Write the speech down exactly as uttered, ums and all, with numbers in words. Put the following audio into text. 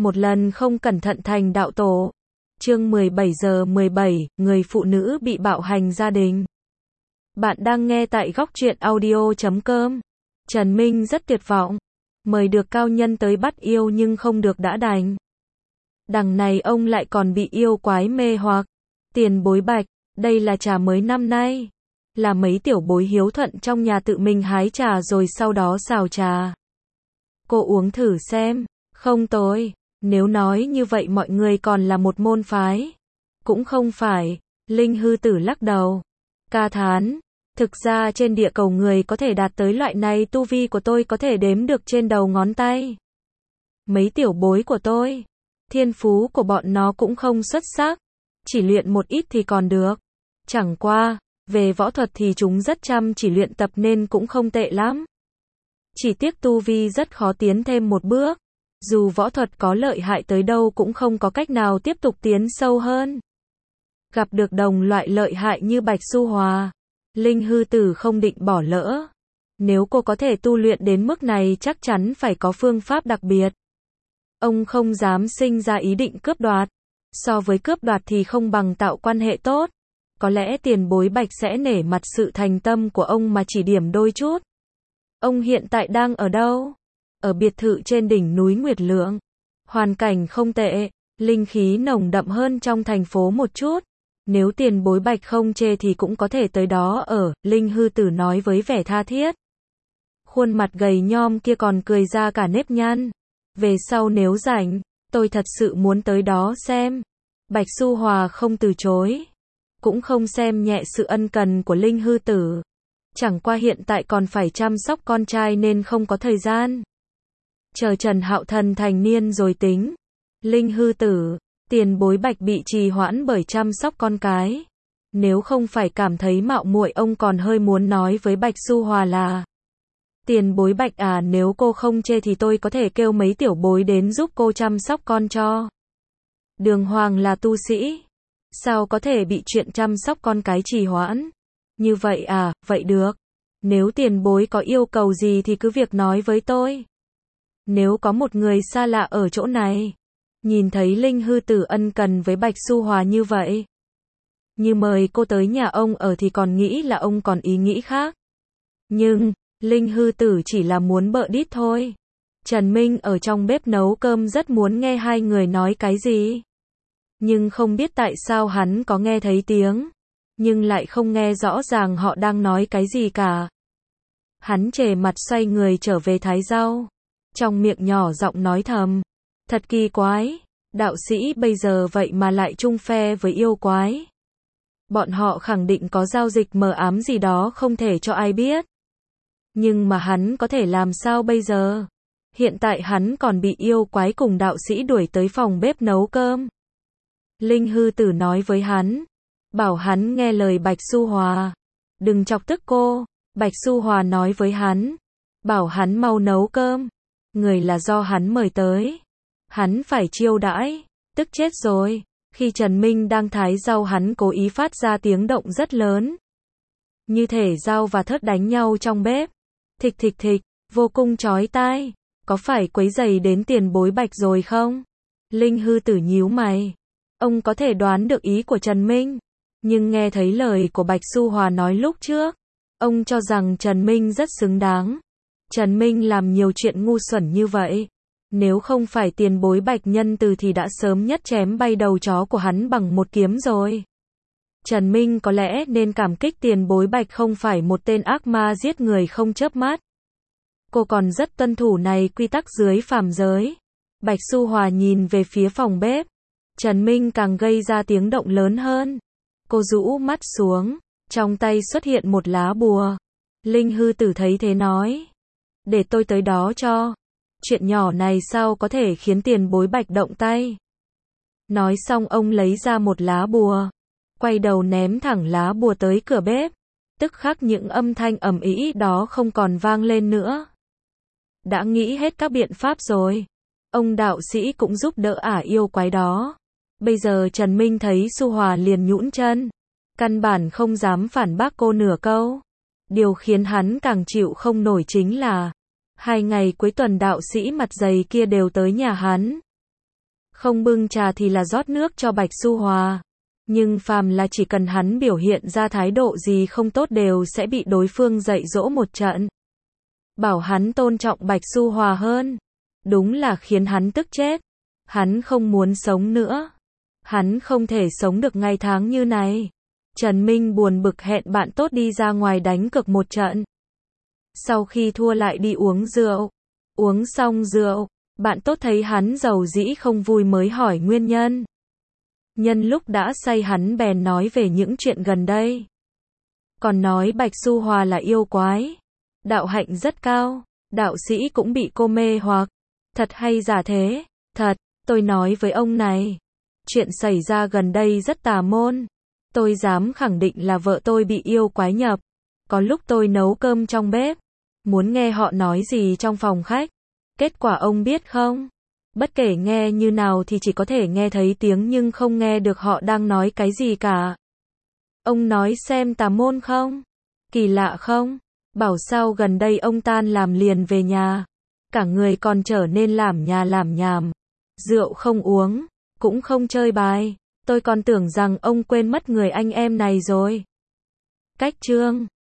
Một lần không cẩn thận thành đạo tổ. Chương mười bảy giờ mười bảy, người phụ nữ bị bạo hành gia đình. Bạn đang nghe tại góc truyện audio chấm com. Trần Minh rất tuyệt vọng. Mời được cao nhân tới bắt yêu nhưng không được đã đành. Đằng này ông lại còn bị yêu quái mê hoặc. Tiền bối Bạch, đây là trà mới năm nay. Là mấy tiểu bối hiếu thuận trong nhà tự mình hái trà rồi sau đó xào trà. Cô uống thử xem. Không tồi. Nếu nói như vậy mọi người còn là một môn phái. Cũng không phải. Linh hư tử lắc đầu. Ca thán. Thực ra trên địa cầu người có thể đạt tới loại này tu vi của tôi có thể đếm được trên đầu ngón tay. Mấy tiểu bối của tôi. Thiên phú của bọn nó cũng không xuất sắc. Chỉ luyện một ít thì còn được. Chẳng qua, về võ thuật thì chúng rất chăm chỉ luyện tập nên cũng không tệ lắm. Chỉ tiếc tu vi rất khó tiến thêm một bước. Dù võ thuật có lợi hại tới đâu cũng không có cách nào tiếp tục tiến sâu hơn. Gặp được đồng loại lợi hại như Bạch Su Hòa, Linh hư tử không định bỏ lỡ. Nếu cô có thể tu luyện đến mức này chắc chắn phải có phương pháp đặc biệt. Ông không dám sinh ra ý định cướp đoạt. So với cướp đoạt thì không bằng tạo quan hệ tốt. Có lẽ tiền bối Bạch sẽ nể mặt sự thành tâm của ông mà chỉ điểm đôi chút. Ông hiện tại đang ở đâu? Ở biệt thự trên đỉnh núi Nguyệt Lượng. Hoàn cảnh không tệ, linh khí nồng đậm hơn trong thành phố một chút. Nếu tiền bối Bạch không chê thì cũng có thể tới đó ở, Linh hư tử nói với vẻ tha thiết. Khuôn mặt gầy nhom kia còn cười ra cả nếp nhăn. Về sau nếu rảnh, tôi thật sự muốn tới đó xem. Bạch Su Hòa không từ chối. Cũng không xem nhẹ sự ân cần của Linh hư tử. Chẳng qua hiện tại còn phải chăm sóc con trai nên không có thời gian. Chờ Trần Hạo Thần thành niên rồi tính. Linh hư tử, tiền bối Bạch bị trì hoãn bởi chăm sóc con cái. Nếu không phải cảm thấy mạo muội ông còn hơi muốn nói với Bạch Su Hòa là. Tiền bối Bạch à, nếu cô không chê thì tôi có thể kêu mấy tiểu bối đến giúp cô chăm sóc con cho. Đường Hoàng là tu sĩ. Sao có thể bị chuyện chăm sóc con cái trì hoãn? Như vậy à, vậy được. Nếu tiền bối có yêu cầu gì thì cứ việc nói với tôi. Nếu có một người xa lạ ở chỗ này, nhìn thấy Linh hư tử ân cần với Bạch Su Hòa như vậy, như mời cô tới nhà ông ở thì còn nghĩ là ông còn ý nghĩ khác. Nhưng, Linh hư tử chỉ là muốn bợ đít thôi. Trần Minh ở trong bếp nấu cơm rất muốn nghe hai người nói cái gì. Nhưng không biết tại sao hắn có nghe thấy tiếng, nhưng lại không nghe rõ ràng họ đang nói cái gì cả. Hắn trề mặt xoay người trở về thái rau. Trong miệng nhỏ giọng nói thầm. Thật kỳ quái. Đạo sĩ bây giờ vậy mà lại chung phe với yêu quái. Bọn họ khẳng định có giao dịch mờ ám gì đó không thể cho ai biết. Nhưng mà hắn có thể làm sao bây giờ? Hiện tại hắn còn bị yêu quái cùng đạo sĩ đuổi tới phòng bếp nấu cơm. Linh hư tử nói với hắn. Bảo hắn nghe lời Bạch Su Hòa. Đừng chọc tức cô. Bạch Su Hòa nói với hắn. Bảo hắn mau nấu cơm. Người là do hắn mời tới. Hắn phải chiêu đãi. Tức chết rồi. Khi Trần Minh đang thái rau hắn cố ý phát ra tiếng động rất lớn. Như thể dao và thớt đánh nhau trong bếp. Thịch thịch thịch, vô cùng chói tai. Có phải quấy rầy đến tiền bối Bạch rồi không? Linh hư tử nhíu mày. Ông có thể đoán được ý của Trần Minh. Nhưng nghe thấy lời của Bạch Su Hòa nói lúc trước. Ông cho rằng Trần Minh rất xứng đáng. Trần Minh làm nhiều chuyện ngu xuẩn như vậy. Nếu không phải tiền bối Bạch nhân từ thì đã sớm nhất chém bay đầu chó của hắn bằng một kiếm rồi. Trần Minh có lẽ nên cảm kích tiền bối Bạch không phải một tên ác ma giết người không chớp mắt. Cô còn rất tuân thủ này quy tắc dưới phàm giới. Bạch Su Hòa nhìn về phía phòng bếp. Trần Minh càng gây ra tiếng động lớn hơn. Cô rũ mắt xuống. Trong tay xuất hiện một lá bùa. Linh hư tử thấy thế nói. Để tôi tới đó cho. Chuyện nhỏ này sao có thể khiến tiền bối Bạch động tay. Nói xong ông lấy ra một lá bùa. Quay đầu ném thẳng lá bùa tới cửa bếp. Tức khắc những âm thanh ầm ĩ đó không còn vang lên nữa. Đã nghĩ hết các biện pháp rồi. Ông đạo sĩ cũng giúp đỡ ả yêu quái đó. Bây giờ Trần Minh thấy Su Hòa liền nhũn chân. Căn bản không dám phản bác cô nửa câu. Điều khiến hắn càng chịu không nổi chính là hai ngày cuối tuần đạo sĩ mặt dày kia đều tới nhà hắn. Không bưng trà thì là rót nước cho Bạch Su Hòa. Nhưng phàm là chỉ cần hắn biểu hiện ra thái độ gì không tốt đều sẽ bị đối phương dạy dỗ một trận. Bảo hắn tôn trọng Bạch Su Hòa hơn. Đúng là khiến hắn tức chết. Hắn không muốn sống nữa. Hắn không thể sống được ngày tháng như này. Trần Minh buồn bực hẹn bạn tốt đi ra ngoài đánh cược một trận. Sau khi thua lại đi uống rượu. Uống xong rượu, bạn tốt thấy hắn giàu dĩ không vui mới hỏi nguyên nhân. Nhân lúc đã say hắn bèn nói về những chuyện gần đây. Còn nói Bạch Su Hòa là yêu quái. Đạo hạnh rất cao. Đạo sĩ cũng bị cô mê hoặc. Thật hay giả thế? Thật, tôi nói với ông này. Chuyện xảy ra gần đây rất tà môn. Tôi dám khẳng định là vợ tôi bị yêu quái nhập. Có lúc tôi nấu cơm trong bếp. Muốn nghe họ nói gì trong phòng khách. Kết quả ông biết không? Bất kể nghe như nào thì chỉ có thể nghe thấy tiếng nhưng không nghe được họ đang nói cái gì cả. Ông nói xem tà môn không? Kỳ lạ không? Bảo sao gần đây ông tan làm liền về nhà. Cả người còn trở nên làm nhà làm nhảm. Rượu không uống, cũng không chơi bài. Tôi còn tưởng rằng ông quên mất người anh em này rồi. Cách chương